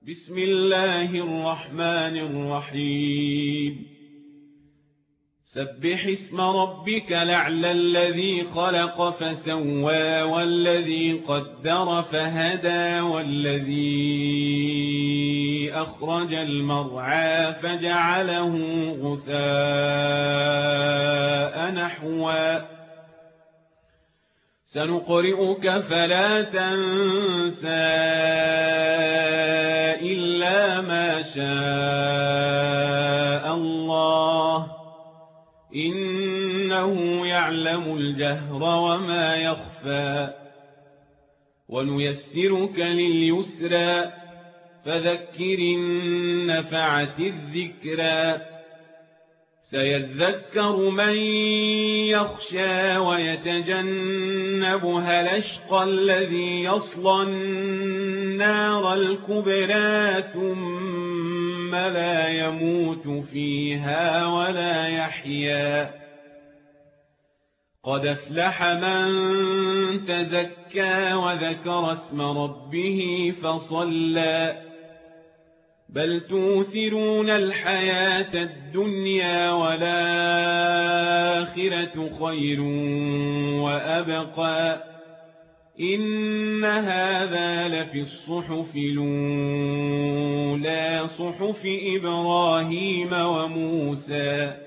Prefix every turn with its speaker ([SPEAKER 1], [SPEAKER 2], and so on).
[SPEAKER 1] بسم الله الرحمن الرحيم سبح اسم ربك الأعلى الذي خلق فسوى والذي قدر فهدى والذي أخرج المرعى فجعله غثاء نحوا سنقرئك فلا تنسى إلا ما شاء الله إنه يعلم الجهر وما يخفى ونيسرك لليسرى فذكر إن نفعت الذكرى سيذكر من يخشى ويتجنبها الأشقى الذي يصلى النار الكبرى ثم لا يموت فيها ولا يحيا قد أفلح من تزكى وذكر اسم ربه فصلى بل توثرون الحياة الدنيا والآخرة خير وأبقى إن هذا لفي الصحف الأولى صحف إبراهيم وموسى